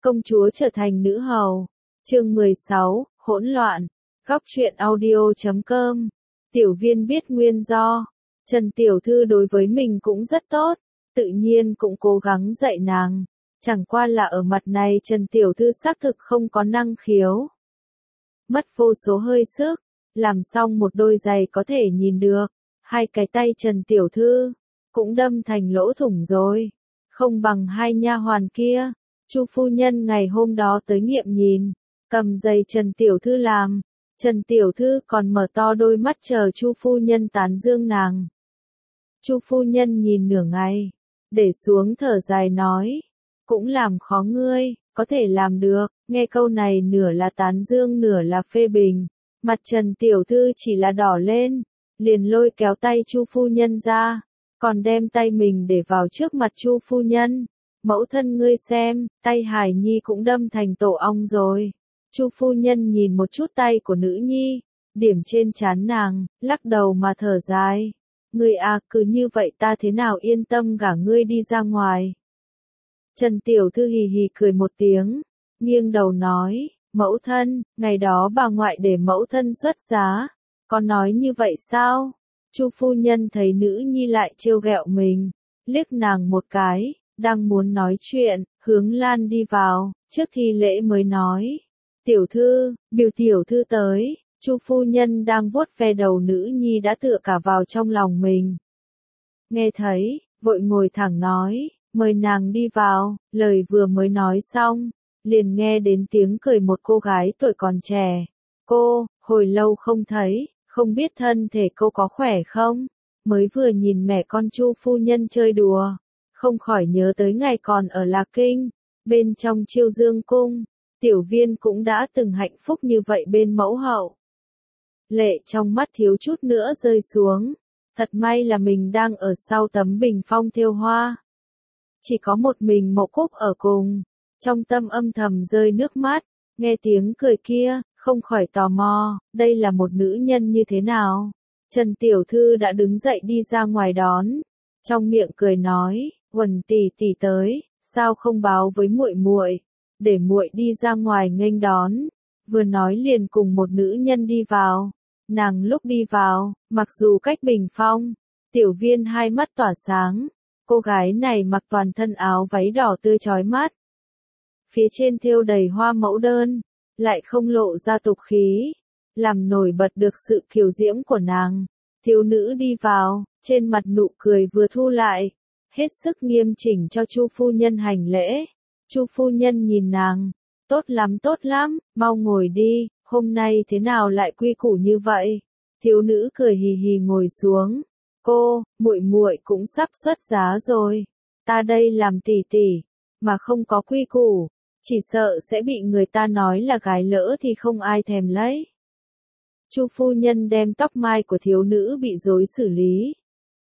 Công chúa trở thành nữ hầu. Chương 16, hỗn loạn. Góc truyện audio.com. Tiểu Viên biết nguyên do. Trần Tiểu Thư đối với mình cũng rất tốt, tự nhiên cũng cố gắng dạy nàng. Chẳng qua là ở mặt này Trần Tiểu Thư xác thực không có năng khiếu. Mất vô số hơi sức, làm xong một đôi giày có thể nhìn được, hai cái tay Trần Tiểu Thư cũng đâm thành lỗ thủng rồi, không bằng hai nha hoàn kia. Chu phu nhân ngày hôm đó tới nghiệm nhìn, cầm giày Trần Tiểu Thư làm, Trần Tiểu Thư còn mở to đôi mắt chờ Chu phu nhân tán dương nàng. Chu phu nhân nhìn nửa ngày, để xuống thở dài nói, cũng làm khó ngươi, có thể làm được. Nghe câu này nửa là tán dương nửa là phê bình, mặt Trần Tiểu Thư chỉ là đỏ lên, liền lôi kéo tay Chu phu nhân ra, còn đem tay mình để vào trước mặt Chu phu nhân. Mẫu thân ngươi xem, tay Hải Nhi cũng đâm thành tổ ong rồi. Chu phu nhân nhìn một chút tay của nữ nhi, điểm trên trán nàng, lắc đầu mà thở dài. Ngươi à, cứ như vậy ta thế nào yên tâm gả ngươi đi ra ngoài. Trần Tiểu Thư hì hì cười một tiếng, nghiêng đầu nói, mẫu thân, ngày đó bà ngoại để mẫu thân xuất giá, có nói như vậy sao? Chu phu nhân thấy nữ nhi lại trêu ghẹo mình, liếc nàng một cái, đang muốn nói chuyện, Hướng Lan đi vào, trước thi lễ mới nói, Tiểu Thư, biểu Tiểu Thư tới. Chu phu nhân đang vuốt ve đầu nữ nhi đã tựa cả vào trong lòng mình. Nghe thấy, vội ngồi thẳng nói, mời nàng đi vào. Lời vừa mới nói xong, liền nghe đến tiếng cười một cô gái tuổi còn trẻ. Cô, hồi lâu không thấy, không biết thân thể cô có khỏe không? Mới vừa nhìn mẹ con Chu phu nhân chơi đùa, không khỏi nhớ tới ngày còn ở Lạc Kinh, bên trong Chiêu Dương cung, Tiểu Viên cũng đã từng hạnh phúc như vậy bên mẫu hậu. Lệ trong mắt thiếu chút nữa rơi xuống, thật may là mình đang ở sau tấm bình phong thêu hoa. Chỉ có một mình Mộ Cúc ở cùng, trong tâm âm thầm rơi nước mắt, nghe tiếng cười kia, không khỏi tò mò, đây là một nữ nhân như thế nào. Trần Tiểu Thư đã đứng dậy đi ra ngoài đón, trong miệng cười nói, Huẩn tỷ tỷ tới, sao không báo với muội muội, để muội đi ra ngoài nghênh đón. Vừa nói liền cùng một nữ nhân đi vào. Nàng lúc đi vào, mặc dù cách bình phong, Tiểu Viên hai mắt tỏa sáng. Cô gái này mặc toàn thân áo váy đỏ tươi chói mắt. Phía trên thêu đầy hoa mẫu đơn, lại không lộ ra tục khí, làm nổi bật được sự kiều diễm của nàng. Thiếu nữ đi vào, trên mặt nụ cười vừa thu lại, hết sức nghiêm chỉnh cho Chu phu nhân hành lễ. Chu phu nhân nhìn nàng, tốt lắm, mau ngồi đi, hôm nay thế nào lại quy củ như vậy? Thiếu nữ cười hì hì ngồi xuống. Cô, muội cũng sắp xuất giá rồi. Ta đây làm tỷ tỷ, mà không có quy củ, chỉ sợ sẽ bị người ta nói là gái lỡ thì không ai thèm lấy. Chu phu nhân đem tóc mai của thiếu nữ bị rối xử lý.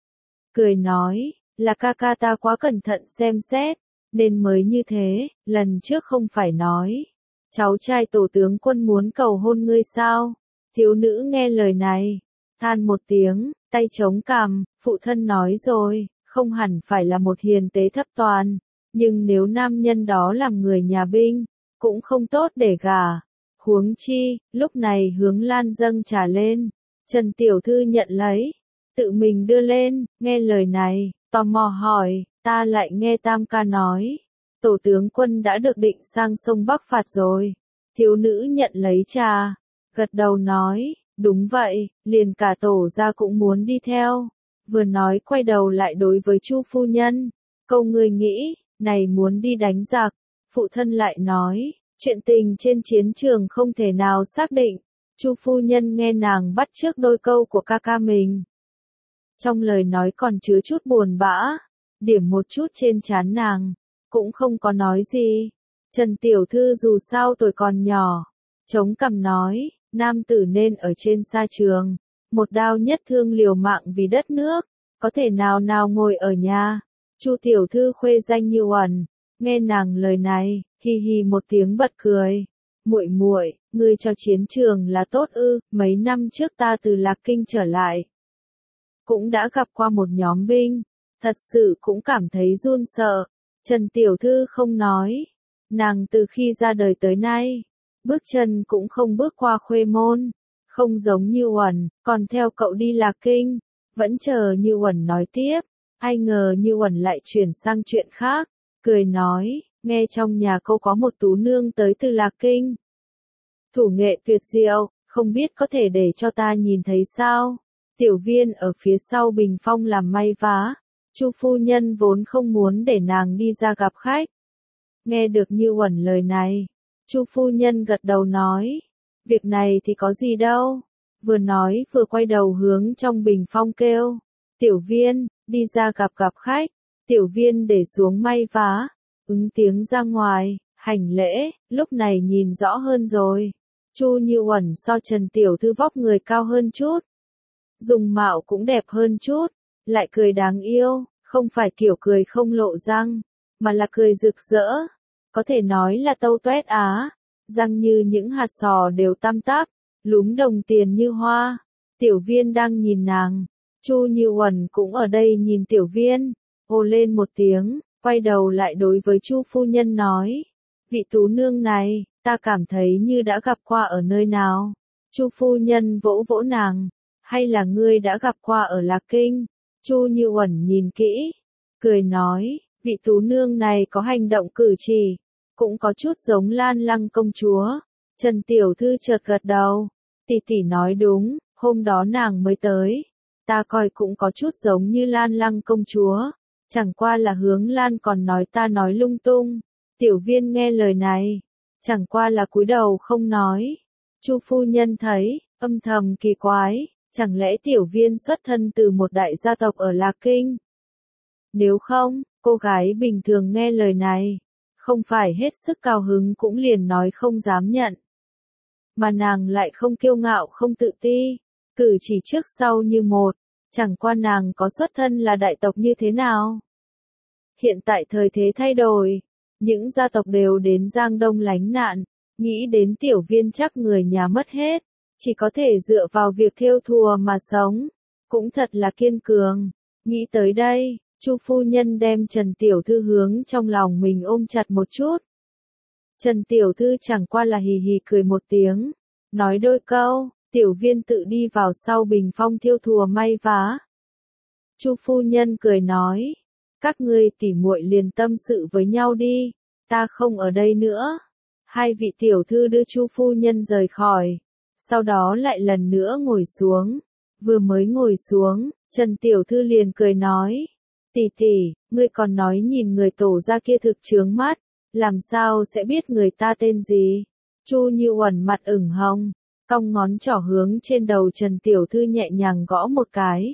Cười nói, là ca ca ta quá cẩn thận xem xét, nên mới như thế, lần trước không phải nói. Cháu trai tổ tướng quân muốn cầu hôn ngươi sao? Thiếu nữ nghe lời này, than một tiếng, tay chống cằm, phụ thân nói rồi, không hẳn phải là một hiền tế thấp toàn, nhưng nếu nam nhân đó làm người nhà binh, cũng không tốt để gả. Huống chi, lúc này Hướng Lan dâng trà lên, Trần Tiểu Thư nhận lấy, tự mình đưa lên, nghe lời này, tò mò hỏi, ta lại nghe Tam ca nói. Tổ tướng quân đã được định sang sông Bắc phạt rồi. Thiếu nữ nhận lấy trà, gật đầu nói, đúng vậy, liền cả tổ gia cũng muốn đi theo. Vừa nói quay đầu lại đối với Chu phu nhân, câu người nghĩ, này muốn đi đánh giặc. Phụ thân lại nói, chuyện tình trên chiến trường không thể nào xác định. Chu phu nhân nghe nàng bắt chước đôi câu của ca ca mình. Trong lời nói còn chứa chút buồn bã, điểm một chút trên trán nàng, cũng không có nói gì. Trần Tiểu Thư dù sao tuổi còn nhỏ, chống cằm nói, nam tử nên ở trên sa trường, một đao nhất thương liều mạng vì đất nước, có thể nào ngồi ở nhà. Chu Tiểu Thư khuê danh như Uẩn, nghe nàng lời này, hì hì một tiếng bật cười. Muội, ngươi cho chiến trường là tốt ư? Mấy năm trước ta từ Lạc Kinh trở lại, cũng đã gặp qua một nhóm binh, thật sự cũng cảm thấy run sợ. Trần Tiểu Thư không nói, Nàng từ khi ra đời tới nay, bước chân cũng không bước qua Khuê Môn, không giống Như Uẩn, còn theo cậu đi Lạc Kinh, vẫn chờ Như Uẩn nói tiếp, ai ngờ Như Uẩn lại chuyển sang chuyện khác, cười nói, nghe trong nhà cô có một tú nương tới từ Lạc Kinh. Thủ nghệ tuyệt diệu, không biết có thể để cho ta nhìn thấy sao? Tiểu Viên ở phía sau bình phong làm may vá, Chu phu nhân vốn không muốn để nàng đi ra gặp khách. Nghe được Như Uẩn lời này, Chu phu nhân gật đầu nói, việc này thì có gì đâu, vừa nói vừa quay đầu hướng trong bình phong kêu, Tiểu Viên, đi ra gặp khách. Tiểu Viên để xuống may vá, ứng tiếng ra ngoài, hành lễ, lúc này nhìn rõ hơn rồi. Chu Như Uẩn so Trần Tiểu Thư vóc người cao hơn chút, dùng mạo cũng đẹp hơn chút, lại cười đáng yêu, không phải kiểu cười không lộ răng, mà là cười rực rỡ, có thể nói là tâu toét á, răng như những hạt sò đều tăm tắp, lúm đồng tiền như hoa. Tiểu Viên đang nhìn nàng, Chu Như Uẩn cũng ở đây nhìn Tiểu Viên, hô lên một tiếng, quay đầu lại đối với Chu phu nhân nói, vị tú nương này, ta cảm thấy như đã gặp qua ở nơi nào. Chu phu nhân vỗ vỗ nàng, hay là ngươi đã gặp qua ở Lạc Kinh? Chu Như Uẩn nhìn kỹ, cười nói, vị tú nương này có hành động cử chỉ, cũng có chút giống Lan Lăng công chúa. Trần Tiểu Thư chợt gật đầu, tỷ tỷ nói đúng, hôm đó nàng mới tới, ta coi cũng có chút giống như Lan Lăng công chúa, chẳng qua là Hướng Lan còn nói ta nói lung tung. Tiểu Viên nghe lời này, chẳng qua là cúi đầu không nói. Chu phu nhân thấy, âm thầm kỳ quái, chẳng lẽ Tiểu Viên xuất thân từ một đại gia tộc ở Lạc Kinh? Nếu không, cô gái bình thường nghe lời này, không phải hết sức cao hứng cũng liền nói không dám nhận. Mà nàng lại không kiêu ngạo không tự ti, cử chỉ trước sau như một, chẳng qua nàng có xuất thân là đại tộc như thế nào. Hiện tại thời thế thay đổi, những gia tộc đều đến Giang Đông lánh nạn, nghĩ đến Tiểu Viên chắc người nhà mất hết, chỉ có thể dựa vào việc thêu thùa mà sống, cũng thật là kiên cường. Nghĩ tới đây, Chu phu nhân đem Trần Tiểu Thư hướng trong lòng mình ôm chặt một chút. Trần Tiểu Thư chẳng qua là hì hì cười một tiếng, nói đôi câu, Tiểu Viên tự đi vào sau bình phong thêu thùa may vá. Chu phu nhân cười nói, các ngươi tỉ muội liền tâm sự với nhau đi, ta không ở đây nữa. Hai vị tiểu thư đưa Chu phu nhân rời khỏi, sau đó lại lần nữa ngồi xuống. Vừa mới ngồi xuống, Trần Tiểu Thư liền cười nói, tỷ tỷ, ngươi còn nói nhìn người tổ ra kia thực chướng mắt, làm sao sẽ biết người ta tên gì? Chu Như Uẩn mặt ửng hồng, cong ngón trỏ hướng trên đầu Trần Tiểu Thư nhẹ nhàng gõ một cái.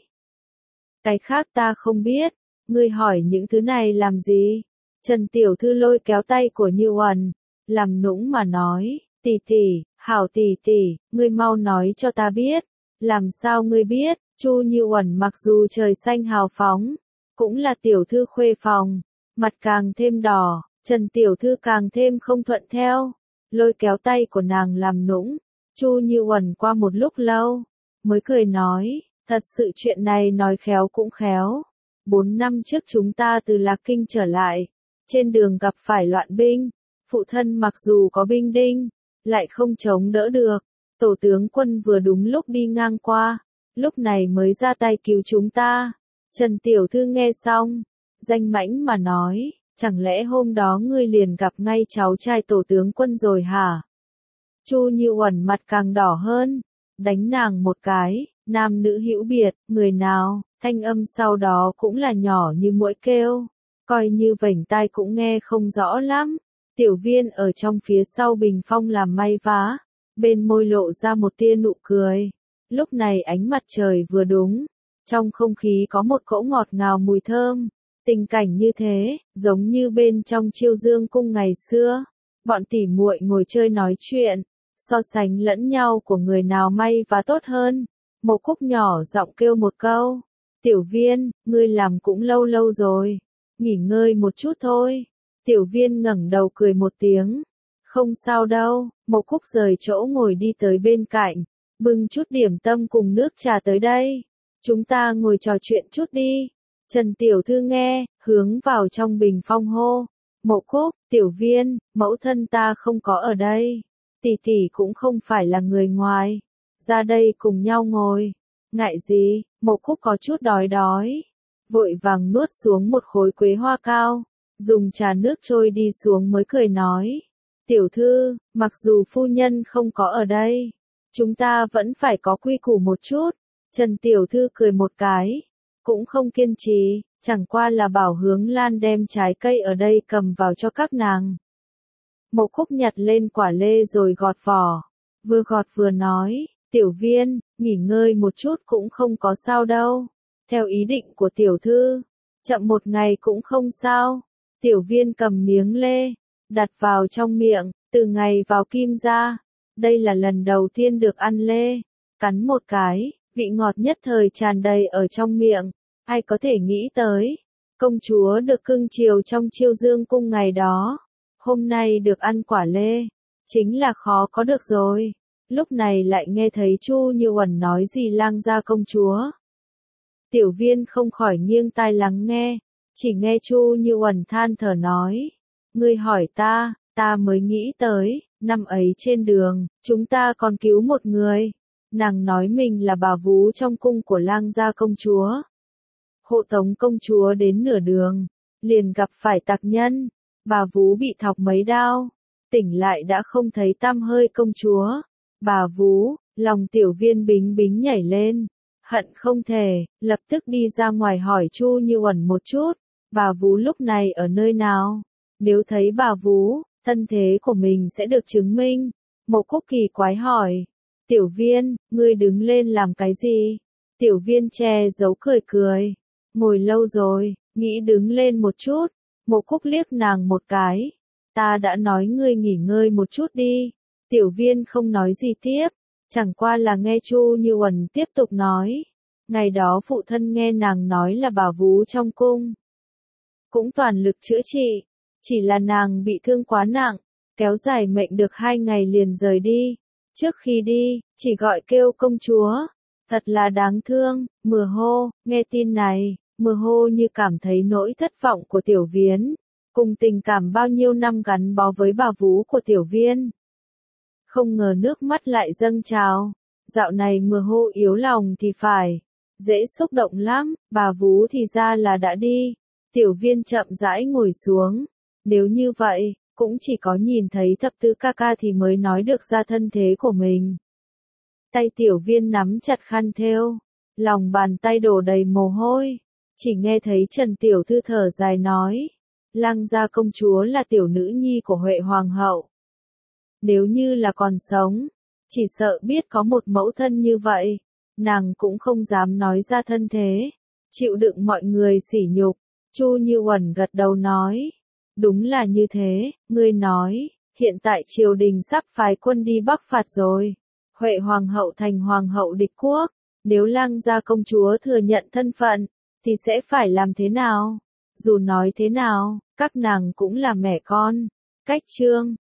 Cái khác ta không biết, ngươi hỏi những thứ này làm gì? Trần Tiểu Thư lôi kéo tay của Như Uẩn, làm nũng mà nói, tỷ tỷ, hảo tỷ tỷ, ngươi mau nói cho ta biết. Làm sao ngươi biết? Chu Như Uẩn mặc dù trời xanh hào phóng, cũng là tiểu thư khuê phòng, mặt càng thêm đỏ, Trần Tiểu Thư càng thêm không thuận theo, lôi kéo tay của nàng làm nũng. Chu Như Uẩn qua một lúc lâu, mới cười nói, thật sự chuyện này nói khéo cũng khéo. 4 năm trước chúng ta từ Lạc Kinh trở lại, trên đường gặp phải loạn binh, phụ thân mặc dù có binh đinh, lại không chống đỡ được, tổ tướng quân vừa đúng lúc đi ngang qua, lúc này mới ra tay cứu chúng ta. Trần Tiểu Thư nghe xong, danh mãnh mà nói, chẳng lẽ hôm đó ngươi liền gặp ngay cháu trai tổ tướng quân rồi hả? Chu Như Uẩn mặt càng đỏ hơn, đánh nàng một cái, nam nữ hữu biệt, người nào, thanh âm sau đó cũng là nhỏ như muỗi kêu, coi như vểnh tai cũng nghe không rõ lắm. Tiểu Viên ở trong phía sau bình phong làm may vá, bên môi lộ ra một tia nụ cười. Lúc này ánh mặt trời vừa đúng, trong không khí có một cỗ ngọt ngào mùi thơm. Tình cảnh như thế, giống như bên trong Chiêu Dương cung ngày xưa, bọn tỉ muội ngồi chơi nói chuyện, so sánh lẫn nhau của người nào may và tốt hơn. Mộc Cúc nhỏ giọng kêu một câu, Tiểu Viên, ngươi làm cũng lâu lâu rồi, nghỉ ngơi một chút thôi. Tiểu Viên ngẩng đầu cười một tiếng, không sao đâu. Mộc Cúc rời chỗ ngồi đi tới bên cạnh, bưng chút điểm tâm cùng nước trà tới đây, chúng ta ngồi trò chuyện chút đi. Trần Tiểu Thư nghe, hướng vào trong bình phong hô, Mộ Cúc, Tiểu Viên, mẫu thân ta không có ở đây. Tỷ tỷ cũng không phải là người ngoài. Ra đây cùng nhau ngồi. Ngại gì, Mộ Cúc có chút đói. Vội vàng nuốt xuống một khối quế hoa cao. Dùng trà nước trôi đi xuống mới cười nói. Tiểu thư, mặc dù phu nhân không có ở đây, chúng ta vẫn phải có quy củ một chút. Trần tiểu thư cười một cái, cũng không kiên trì, chẳng qua là bảo Hướng Lan đem trái cây ở đây cầm vào cho các nàng. Mộ Cúc nhặt lên quả lê rồi gọt vỏ, vừa gọt vừa nói, Tiểu Viên, nghỉ ngơi một chút cũng không có sao đâu. Theo ý định của tiểu thư, chậm một ngày cũng không sao. Tiểu Viên cầm miếng lê, đặt vào trong miệng, từ ngày vào Kim gia, đây là lần đầu tiên được ăn lê, cắn một cái, vị ngọt nhất thời tràn đầy ở trong miệng, ai có thể nghĩ tới, công chúa được cưng chiều trong Chiêu Dương cung ngày đó, hôm nay được ăn quả lê, chính là khó có được rồi. Lúc này lại nghe thấy Chu Như Uẩn nói gì Lang gia công chúa. Tiểu Viên không khỏi nghiêng tai lắng nghe, chỉ nghe Chu Như Uẩn than thở nói, ngươi hỏi ta mới nghĩ tới, năm ấy trên đường, chúng ta còn cứu một người. Nàng nói mình là bà vú trong cung của Lang gia công chúa. Hộ tống công chúa đến nửa đường, liền gặp phải tặc nhân, bà vú bị thọc mấy đao, tỉnh lại đã không thấy tăm hơi công chúa. Bà vú, lòng Tiểu Viên bính bính nhảy lên, hận không thể, lập tức đi ra ngoài hỏi Chu Như Uẩn một chút, bà vú lúc này ở nơi nào? Nếu thấy bà vú, thân thế của mình sẽ được chứng minh. Mộ Cúc kỳ quái hỏi, Tiểu Viên, ngươi đứng lên làm cái gì? Tiểu Viên che giấu cười, ngồi lâu rồi, nghĩ đứng lên một chút. Mộ Cúc liếc nàng một cái, ta đã nói ngươi nghỉ ngơi một chút đi. Tiểu Viên không nói gì tiếp, chẳng qua là nghe Chu Như Uẩn tiếp tục nói, ngày đó phụ thân nghe nàng nói là bà vú trong cung, cũng toàn lực chữa trị, chỉ là nàng bị thương quá nặng, kéo dài mệnh được 2 ngày liền rời đi. Trước khi đi, chỉ gọi kêu công chúa, thật là đáng thương. Mưa hô, nghe tin này, Mưa hô như cảm thấy nỗi thất vọng của Tiểu Viên, cùng tình cảm bao nhiêu năm gắn bó với bà vú của Tiểu Viên. Không ngờ nước mắt lại dâng trào, dạo này Mưa hô yếu lòng thì phải, dễ xúc động lắm, bà vú thì ra là đã đi. Tiểu Viên chậm rãi ngồi xuống, nếu như vậy, cũng chỉ có nhìn thấy thập tứ ca ca thì mới nói được ra thân thế của mình. Tay Tiểu Viên nắm chặt khăn thêu, lòng bàn tay đổ đầy mồ hôi, chỉ nghe thấy Trần Tiểu Thư thở dài nói, Lang gia công chúa là tiểu nữ nhi của Huệ Hoàng hậu. Nếu như là còn sống, chỉ sợ biết có một mẫu thân như vậy, nàng cũng không dám nói ra thân thế, chịu đựng mọi người sỉ nhục. Chu Như Uẩn gật đầu nói, đúng là như thế, ngươi nói, hiện tại triều đình sắp phái quân đi Bắc phạt rồi, Huệ Hoàng hậu thành Hoàng hậu địch quốc, nếu Lang gia công chúa thừa nhận thân phận, thì sẽ phải làm thế nào? Dù nói thế nào, các nàng cũng là mẹ con. Cách chương